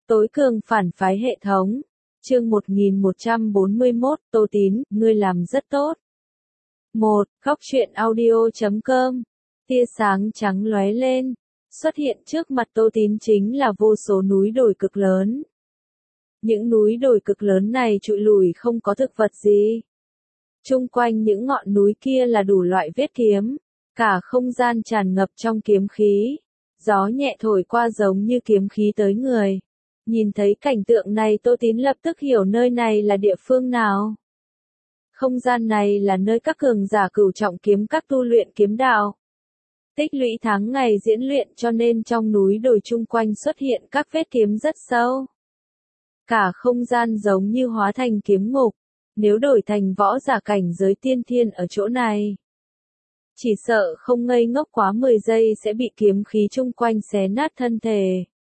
Tối cường phản phái hệ thống. Chương 1141, Tô Tín, ngươi làm rất tốt. 1. Góc truyện audio.com. Tia sáng trắng lóe lên, xuất hiện trước mặt Tô Tín chính là vô số núi đồi cực lớn. Những núi đồi cực lớn này trụi lùi không có thực vật gì. Chung quanh những ngọn núi kia là đủ loại vết kiếm, cả không gian tràn ngập trong kiếm khí. Gió nhẹ thổi qua giống như kiếm khí tới người. Nhìn thấy cảnh tượng này Tô Tín lập tức hiểu nơi này là địa phương nào. Không gian này là nơi các cường giả cửu trọng kiếm các tu luyện kiếm đạo. Tích lũy tháng ngày diễn luyện cho nên trong núi đồi chung quanh xuất hiện các vết kiếm rất sâu. Cả không gian giống như hóa thành kiếm ngục, nếu đổi thành võ giả cảnh giới tiên thiên ở chỗ này. Chỉ sợ không ngây ngốc quá 10 giây sẽ bị kiếm khí chung quanh xé nát thân thể.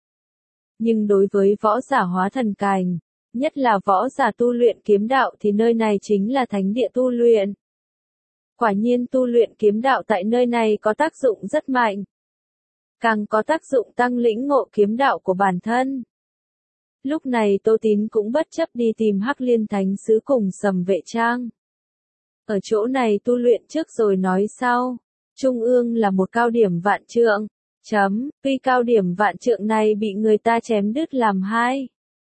Nhưng đối với võ giả hóa thần cảnh, nhất là võ giả tu luyện kiếm đạo thì nơi này chính là thánh địa tu luyện. Quả nhiên tu luyện kiếm đạo tại nơi này có tác dụng rất mạnh. Càng có tác dụng tăng lĩnh ngộ kiếm đạo của bản thân. Lúc này Tô Tín cũng bất chấp đi tìm Hắc Liên Thánh Sứ cùng Sầm Vệ Trang. Ở chỗ này tu luyện trước rồi nói sau. Trung ương là một cao điểm vạn trượng. Tuy cao điểm vạn trượng này bị người ta chém đứt làm hai.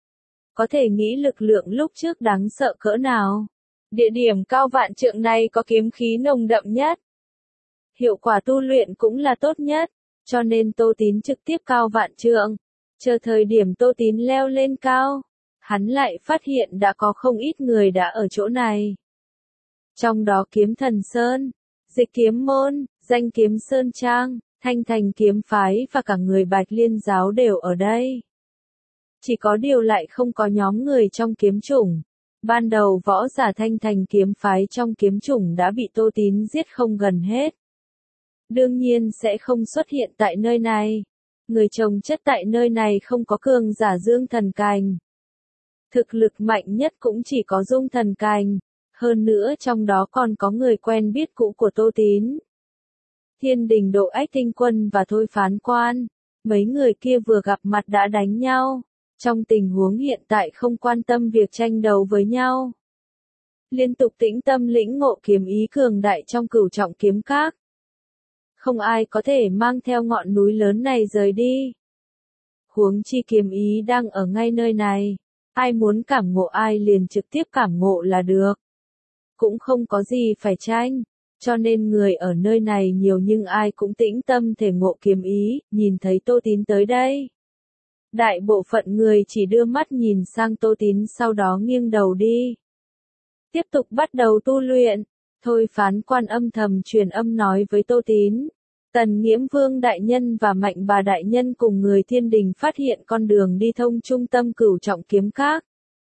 Có thể nghĩ lực lượng lúc trước đáng sợ cỡ nào. Địa điểm cao vạn trượng này có kiếm khí nồng đậm nhất. Hiệu quả tu luyện cũng là tốt nhất, cho nên Tô Tín trực tiếp cao vạn trượng. Chờ thời điểm Tô Tín leo lên cao, hắn lại phát hiện đã có không ít người đã ở chỗ này. Trong đó Kiếm Thần Sơn, Dịch Kiếm Môn, Danh Kiếm Sơn Trang, Thanh Thành Kiếm Phái và cả người Bạch Liên Giáo đều ở đây. Chỉ có điều lại không có nhóm người trong kiếm chủng. Ban đầu võ giả Thanh Thành Kiếm Phái trong kiếm chủng đã bị Tô Tín giết không gần hết. Đương nhiên sẽ không xuất hiện tại nơi này. Người trồng chất tại nơi này không có cường giả Dương Thần Cành. Thực lực mạnh nhất cũng chỉ có Dung Thần Cành. Hơn nữa trong đó còn có người quen biết cũ của Tô Tín. Thiên Đình Độ Ách Tinh Quân và Thôi Phán Quan. Mấy người kia vừa gặp mặt đã đánh nhau. Trong tình huống hiện tại không quan tâm việc tranh đấu với nhau. Liên tục tĩnh tâm lĩnh ngộ kiếm ý cường đại trong cửu trọng kiếm các. Không ai có thể mang theo ngọn núi lớn này rời đi. Huống chi kiếm ý đang ở ngay nơi này. Ai muốn cảm ngộ ai liền trực tiếp cảm ngộ là được. Cũng không có gì phải tranh. Cho nên người ở nơi này nhiều nhưng ai cũng tĩnh tâm thể ngộ kiếm ý, nhìn thấy Tô Tín tới đây. Đại bộ phận người chỉ đưa mắt nhìn sang Tô Tín sau đó nghiêng đầu đi. Tiếp tục bắt đầu tu luyện. Thôi Phán Quan âm thầm truyền âm nói với Tô Tín. Tần Nghiễm Vương Đại Nhân và Mạnh Bà Đại Nhân cùng người Thiên Đình phát hiện con đường đi thông trung tâm cửu trọng kiếm các.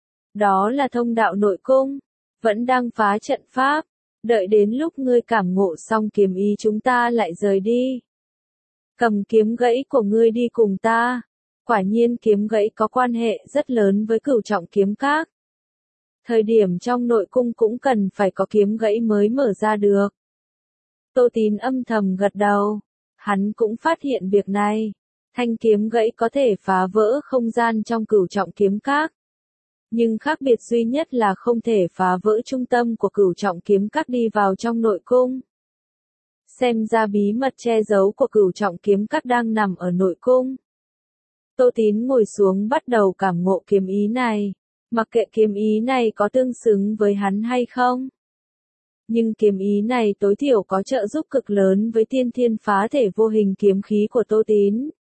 Đó là thông đạo nội cung. Vẫn đang phá trận pháp. Đợi đến lúc ngươi cảm ngộ xong kiếm ý chúng ta lại rời đi. Cầm kiếm gãy của ngươi đi cùng ta. Quả nhiên kiếm gãy có quan hệ rất lớn với cửu trọng kiếm các. Thời điểm trong nội cung cũng cần phải có kiếm gãy mới mở ra được. Tô Tín âm thầm gật đầu. Hắn cũng phát hiện việc này. Thanh kiếm gãy có thể phá vỡ không gian trong cửu trọng kiếm các. Nhưng khác biệt duy nhất là không thể phá vỡ trung tâm của cửu trọng kiếm các đi vào trong nội cung. Xem ra bí mật che giấu của cửu trọng kiếm các đang nằm ở nội cung. Tô Tín ngồi xuống bắt đầu cảm ngộ kiếm ý này. Mặc kệ kiếm ý này có tương xứng với hắn hay không. Nhưng kiếm ý này tối thiểu có trợ giúp cực lớn với tiên thiên phá thể vô hình kiếm khí của Tô Tín.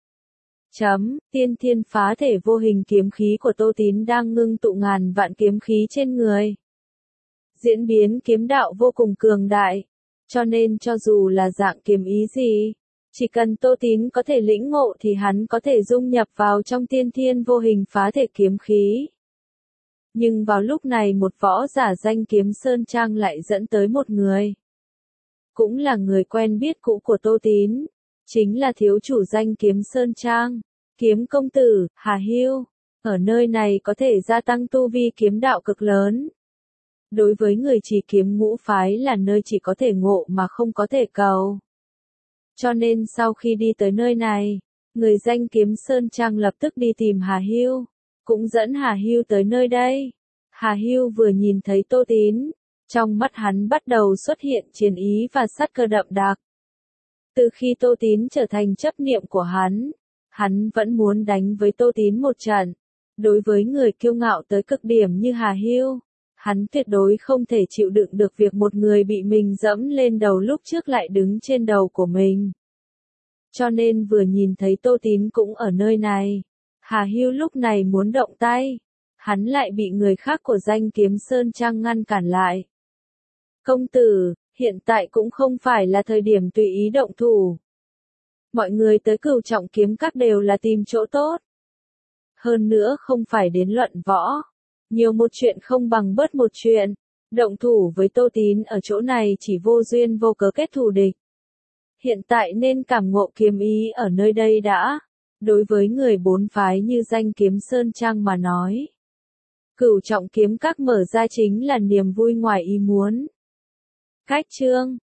Tiên thiên phá thể vô hình kiếm khí của Tô Tín đang ngưng tụ ngàn vạn kiếm khí trên người. Diễn biến kiếm đạo vô cùng cường đại. Cho nên cho dù là dạng kiếm ý gì, chỉ cần Tô Tín có thể lĩnh ngộ thì hắn có thể dung nhập vào trong tiên thiên vô hình phá thể kiếm khí. Nhưng vào lúc này một võ giả Danh Kiếm Sơn Trang lại dẫn tới một người. Cũng là người quen biết cũ của Tô Tín. Chính là thiếu chủ Danh Kiếm Sơn Trang. Kiếm công tử, Hà Hưu. Ở nơi này có thể gia tăng tu vi kiếm đạo cực lớn. Đối với người trì kiếm ngũ phái là nơi chỉ có thể ngộ mà không có thể cầu. Cho nên sau khi đi tới nơi này, người Danh Kiếm Sơn Trang lập tức đi tìm Hà Hưu. cũng dẫn Hà Hưu tới nơi đây. Hà Hưu vừa nhìn thấy Tô Tín, trong mắt hắn bắt đầu xuất hiện chiến ý và sát cơ đậm đặc. Từ khi Tô Tín trở thành chấp niệm của hắn vẫn muốn đánh với Tô Tín một trận. Đối với người kiêu ngạo tới cực điểm như Hà Hưu, hắn tuyệt đối không thể chịu đựng được việc một người bị mình dẫm lên đầu lúc trước lại đứng trên đầu của mình. Cho nên vừa nhìn thấy Tô Tín cũng ở nơi này, Hà Hưu lúc này muốn động tay, hắn lại bị người khác của Danh Kiếm Sơn Trang ngăn cản lại. Công tử, hiện tại cũng không phải là thời điểm tùy ý động thủ. Mọi người tới Cửu Trọng Kiếm Các đều là tìm chỗ tốt. Hơn nữa không phải đến luận võ. Nhiều một chuyện không bằng bớt một chuyện. Động thủ với Tô Tín ở chỗ này chỉ vô duyên vô cớ kết thù địch. Hiện tại nên cảm ngộ kiếm ý ở nơi đây đã. Đối với người bốn phái như Danh Kiếm Sơn Trang mà nói, Cửu Trọng Kiếm Các mở ra chính là niềm vui ngoài ý muốn. Cách chương